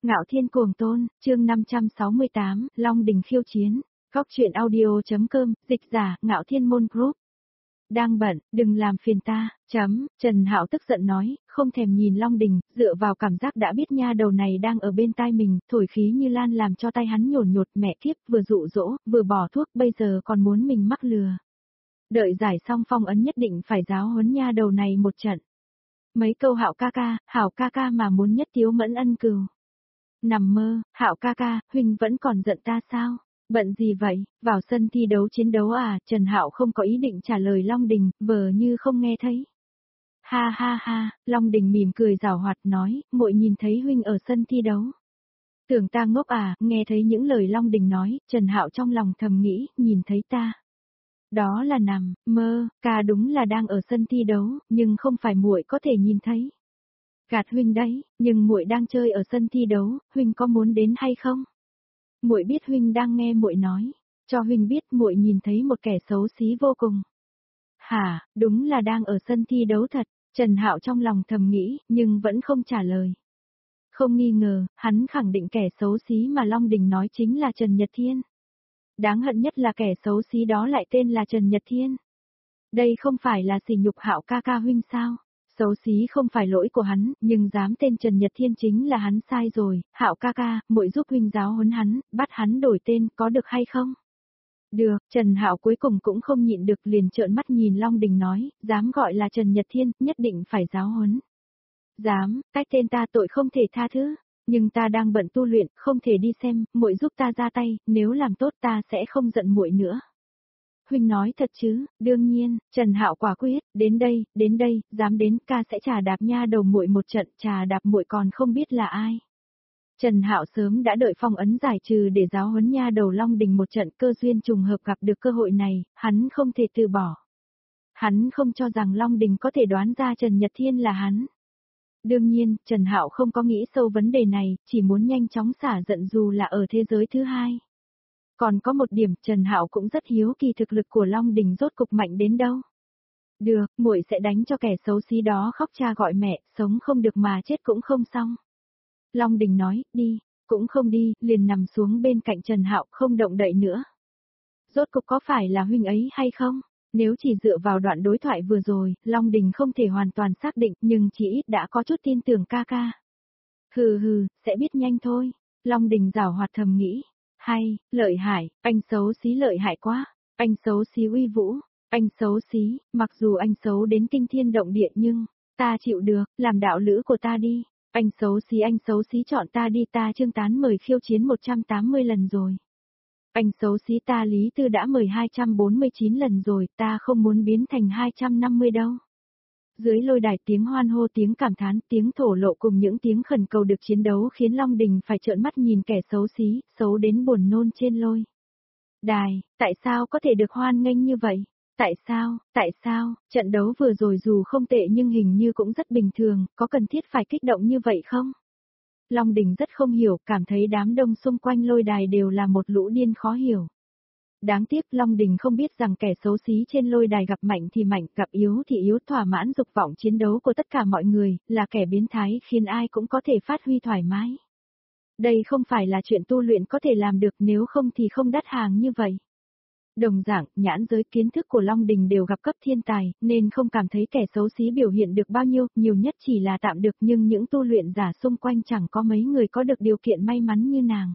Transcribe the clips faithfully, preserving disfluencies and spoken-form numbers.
Ngạo Thiên Cuồng Tôn, chương năm trăm sáu mươi tám, Long Đình khiêu chiến. Góc truyện audio.com, dịch giả, Ngạo Thiên Môn Group. Đang bận, đừng làm phiền ta, chấm, Trần Hạo tức giận nói, không thèm nhìn Long Đình, dựa vào cảm giác đã biết nha đầu này đang ở bên tai mình, thổi khí như lan làm cho tay hắn nhổn nhột, mẹ kiếp, vừa dụ dỗ, vừa bỏ thuốc, bây giờ còn muốn mình mắc lừa. Đợi giải xong phong ấn nhất định phải giáo huấn nha đầu này một trận. Mấy câu Hạo ca ca, Hảo ca ca mà muốn nhất thiếu mẫn ân cừu. Nằm mơ, Hạo ca ca, huynh vẫn còn giận ta sao? Bận gì vậy? Vào sân thi đấu chiến đấu à? Trần Hạo không có ý định trả lời Long Đình, vờ như không nghe thấy. Ha ha ha, Long Đình mỉm cười giảo hoạt nói, muội nhìn thấy huynh ở sân thi đấu. Tưởng ta ngốc à? Nghe thấy những lời Long Đình nói, Trần Hạo trong lòng thầm nghĩ, nhìn thấy ta. Đó là nằm mơ, ca đúng là đang ở sân thi đấu, nhưng không phải muội có thể nhìn thấy. Gạt huynh đấy, nhưng muội đang chơi ở sân thi đấu, huynh có muốn đến hay không? Muội biết huynh đang nghe muội nói, cho huynh biết muội nhìn thấy một kẻ xấu xí vô cùng. Hả, đúng là đang ở sân thi đấu thật, Trần Hạo trong lòng thầm nghĩ, nhưng vẫn không trả lời. Không nghi ngờ, hắn khẳng định kẻ xấu xí mà Long Đình nói chính là Trần Nhật Thiên. Đáng hận nhất là kẻ xấu xí đó lại tên là Trần Nhật Thiên. Đây không phải là sỉ nhục Hạo ca ca huynh sao? Xấu xí không phải lỗi của hắn, nhưng dám tên Trần Nhật Thiên chính là hắn sai rồi, Hạo ca ca, muội giúp huynh giáo huấn hắn, bắt hắn đổi tên, có được hay không? Được, Trần Hạo cuối cùng cũng không nhịn được liền trợn mắt nhìn Long Đình nói, dám gọi là Trần Nhật Thiên, nhất định phải giáo huấn. Dám, cách tên ta tội không thể tha thứ, nhưng ta đang bận tu luyện, không thể đi xem, muội giúp ta ra tay, nếu làm tốt ta sẽ không giận muội nữa. Huynh nói thật chứ? Đương nhiên, Trần Hạo quả quyết, đến đây, đến đây, dám đến, ca sẽ trà đạp nha đầu muội một trận, trà đạp muội còn không biết là ai. Trần Hạo sớm đã đợi phong ấn giải trừ để giáo huấn nha đầu Long Đình một trận, cơ duyên trùng hợp gặp được cơ hội này, hắn không thể từ bỏ. Hắn không cho rằng Long Đình có thể đoán ra Trần Nhật Thiên là hắn. Đương nhiên, Trần Hạo không có nghĩ sâu vấn đề này, chỉ muốn nhanh chóng xả giận dù là ở thế giới thứ hai. Còn có một điểm, Trần Hạo cũng rất hiếu kỳ thực lực của Long Đình rốt cục mạnh đến đâu. Được, muội sẽ đánh cho kẻ xấu xí đó khóc cha gọi mẹ, sống không được mà chết cũng không xong. Long Đình nói, đi, cũng không đi, liền nằm xuống bên cạnh Trần Hạo, không động đậy nữa. Rốt cục có phải là huynh ấy hay không? Nếu chỉ dựa vào đoạn đối thoại vừa rồi, Long Đình không thể hoàn toàn xác định, nhưng chỉ ít đã có chút tin tưởng ca ca. Hừ hừ, sẽ biết nhanh thôi. Long Đình giảo hoạt thầm nghĩ. Hay, lợi hại, anh xấu xí lợi hại quá, anh xấu xí uy vũ, anh xấu xí, mặc dù anh xấu đến kinh thiên động địa nhưng, ta chịu được, làm đạo lữ của ta đi, anh xấu xí anh xấu xí chọn ta đi, ta Trương Tán mời khiêu chiến một trăm tám mươi lần rồi. Anh xấu xí ta Lý Tư đã mời hai trăm bốn mươi chín lần rồi, ta không muốn biến thành hai trăm năm mươi đâu. Dưới lôi đài tiếng hoan hô, tiếng cảm thán, tiếng thổ lộ cùng những tiếng khẩn cầu được chiến đấu khiến Long Đình phải trợn mắt nhìn kẻ xấu xí, xấu đến buồn nôn trên lôi đài, tại sao có thể được hoan nghênh như vậy? Tại sao, tại sao, trận đấu vừa rồi dù không tệ nhưng hình như cũng rất bình thường, có cần thiết phải kích động như vậy không? Long Đình rất không hiểu, cảm thấy đám đông xung quanh lôi đài đều là một lũ điên khó hiểu. Đáng tiếc Long Đình không biết rằng kẻ xấu xí trên lôi đài gặp mạnh thì mạnh, gặp yếu thì yếu, thỏa mãn dục vọng chiến đấu của tất cả mọi người, là kẻ biến thái khiến ai cũng có thể phát huy thoải mái. Đây không phải là chuyện tu luyện có thể làm được, nếu không thì không đắt hàng như vậy. Đồng dạng, nhãn giới kiến thức của Long Đình đều gặp cấp thiên tài, nên không cảm thấy kẻ xấu xí biểu hiện được bao nhiêu, nhiều nhất chỉ là tạm được, nhưng những tu luyện giả xung quanh chẳng có mấy người có được điều kiện may mắn như nàng.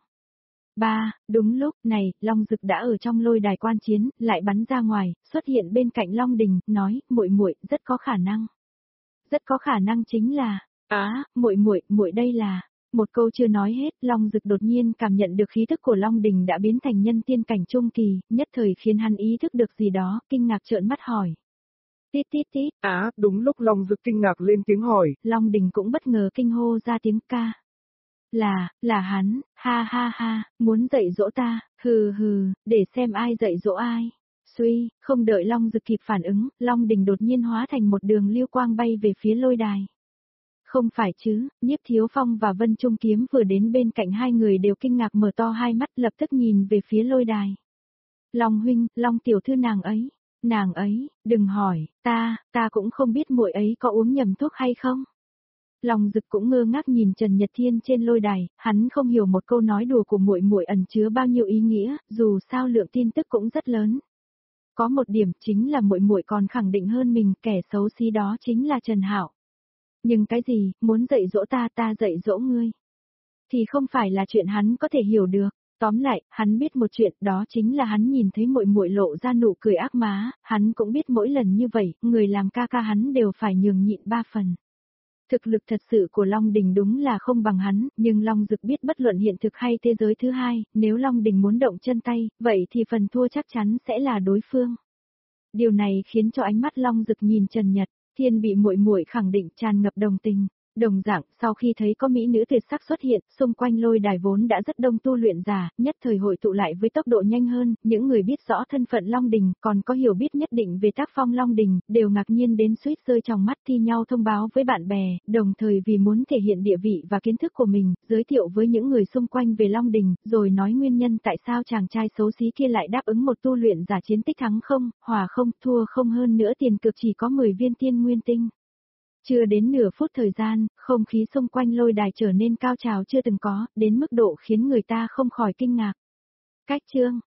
Ba, đúng lúc này, Long Dực đã ở trong lôi đài quan chiến, lại bắn ra ngoài, xuất hiện bên cạnh Long Đình, nói, muội muội, rất có khả năng. Rất có khả năng chính là, á, muội muội, muội đây là. Một câu chưa nói hết, Long Dực đột nhiên cảm nhận được khí thức của Long Đình đã biến thành nhân tiên cảnh trung kỳ, nhất thời khiến hắn ý thức được gì đó, kinh ngạc trợn mắt hỏi. Tít tít tít. Á, đúng lúc Long Dực kinh ngạc lên tiếng hỏi. Long Đình cũng bất ngờ kinh hô ra tiếng ca. Là, là hắn, ha ha ha, muốn dạy dỗ ta, hừ hừ, để xem ai dạy dỗ ai. Suy, không đợi Long Dực kịp phản ứng, Long Đình đột nhiên hóa thành một đường lưu quang bay về phía lôi đài. Không phải chứ, Nhiếp Thiếu Phong và Vân Trung Kiếm vừa đến bên cạnh hai người đều kinh ngạc mở to hai mắt, lập tức nhìn về phía lôi đài. Long huynh, Long tiểu thư nàng ấy, nàng ấy, đừng hỏi, ta, ta cũng không biết muội ấy có uống nhầm thuốc hay không. Long Dực cũng ngơ ngác nhìn Trần Nhật Thiên trên lôi đài, hắn không hiểu một câu nói đùa của muội muội ẩn chứa bao nhiêu ý nghĩa, dù sao lượng tin tức cũng rất lớn. Có một điểm chính là muội muội còn khẳng định hơn mình, kẻ xấu xí đó chính là Trần Hạo. Nhưng cái gì, muốn dạy dỗ ta ta dạy dỗ ngươi. Thì không phải là chuyện hắn có thể hiểu được. Tóm lại, hắn biết một chuyện, đó chính là hắn nhìn thấy muội muội lộ ra nụ cười ác má, hắn cũng biết mỗi lần như vậy, người làm ca ca hắn đều phải nhường nhịn ba phần. Thực lực thật sự của Long Đình đúng là không bằng hắn, nhưng Long Dực biết bất luận hiện thực hay thế giới thứ hai, nếu Long Đình muốn động chân tay, vậy thì phần thua chắc chắn sẽ là đối phương. Điều này khiến cho ánh mắt Long Dực nhìn Trần Nhật Thiên bị muội muội khẳng định tràn ngập đồng tình. Đồng dạng, sau khi thấy có mỹ nữ tuyệt sắc xuất hiện, xung quanh lôi đài vốn đã rất đông tu luyện giả, nhất thời hội tụ lại với tốc độ nhanh hơn, những người biết rõ thân phận Long Đình, còn có hiểu biết nhất định về tác phong Long Đình, đều ngạc nhiên đến suýt rơi trong mắt thi nhau thông báo với bạn bè, đồng thời vì muốn thể hiện địa vị và kiến thức của mình, giới thiệu với những người xung quanh về Long Đình, rồi nói nguyên nhân tại sao chàng trai xấu xí kia lại đáp ứng một tu luyện giả chiến tích thắng không, hòa không, thua không hơn nữa tiền cược chỉ có mười viên tiên nguyên tinh. Chưa đến nửa phút thời gian, không khí xung quanh lôi đài trở nên cao trào chưa từng có, đến mức độ khiến người ta không khỏi kinh ngạc. Cách chương